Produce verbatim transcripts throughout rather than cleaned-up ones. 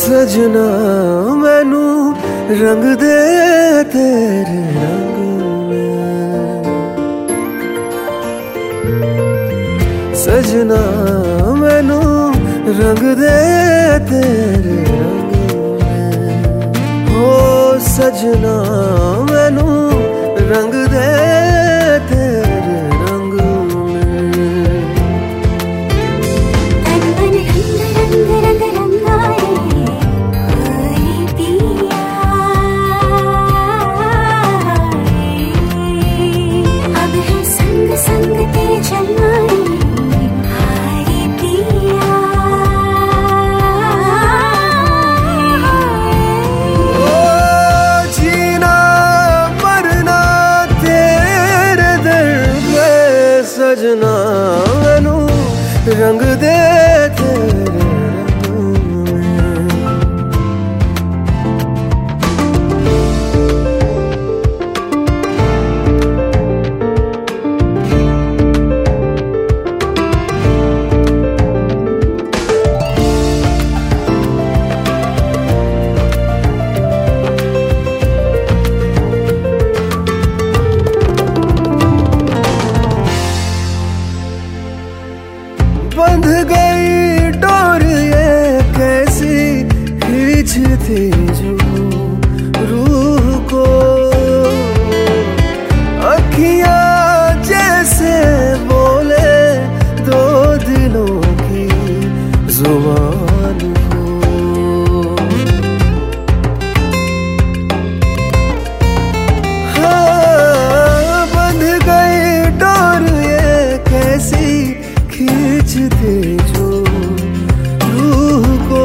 सजना मैनू रंग दे तेरे रंग में, सजना मैनू रंग दे तेरे रंग में, हो सजना मैनू रंग दे तेरे रंग में। तन मन रंग रंग रंग रंगाए हाय पिया, अब है संग संग तेरे चलनाए हाय पिया। ओ जीना मरना तेरे दर पे, सजना मैनू रंग दे तेरे रंग में। बंध गई डोर ये कैसी खींचती जो रूह को, अखियां जैसे बोले दो दिलों की जुबान को। हाँ, बंध गई डोर ये कैसी खींचते जो रूह को,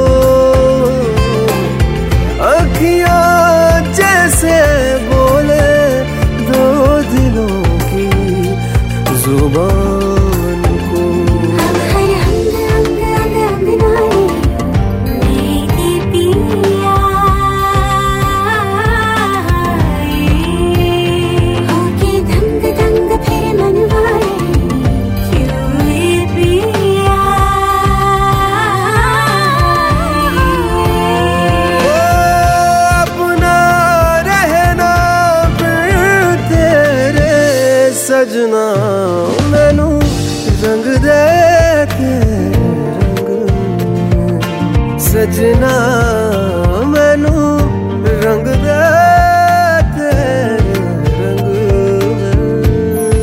अखियां जैसे बोले दो दिलों की जुबान को। अब हर अंग अंग अंग अंगनाए मेरे पिया, होके दंग दंग फिर मनवाए क्यों ये पिया। अपना रहना फिर तेरे, सजना मैनू रंग दे तेरे रंग में, सजना मैनू रंग दे तेरे रंग में।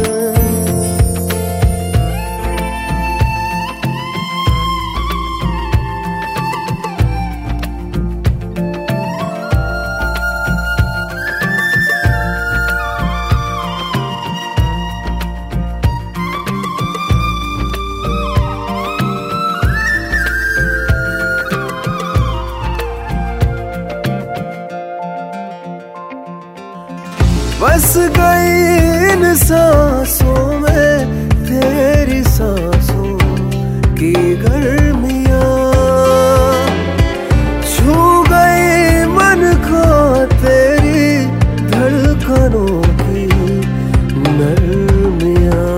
बस गई इन सांसों में तेरी सांसों की गर्मियाँ, छू गई मन को तेरी धड़कनों की नरमियाँ।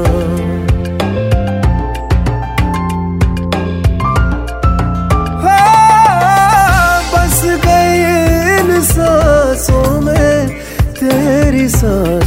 हाँ, बस गई इन सांसों में तेरी सांसों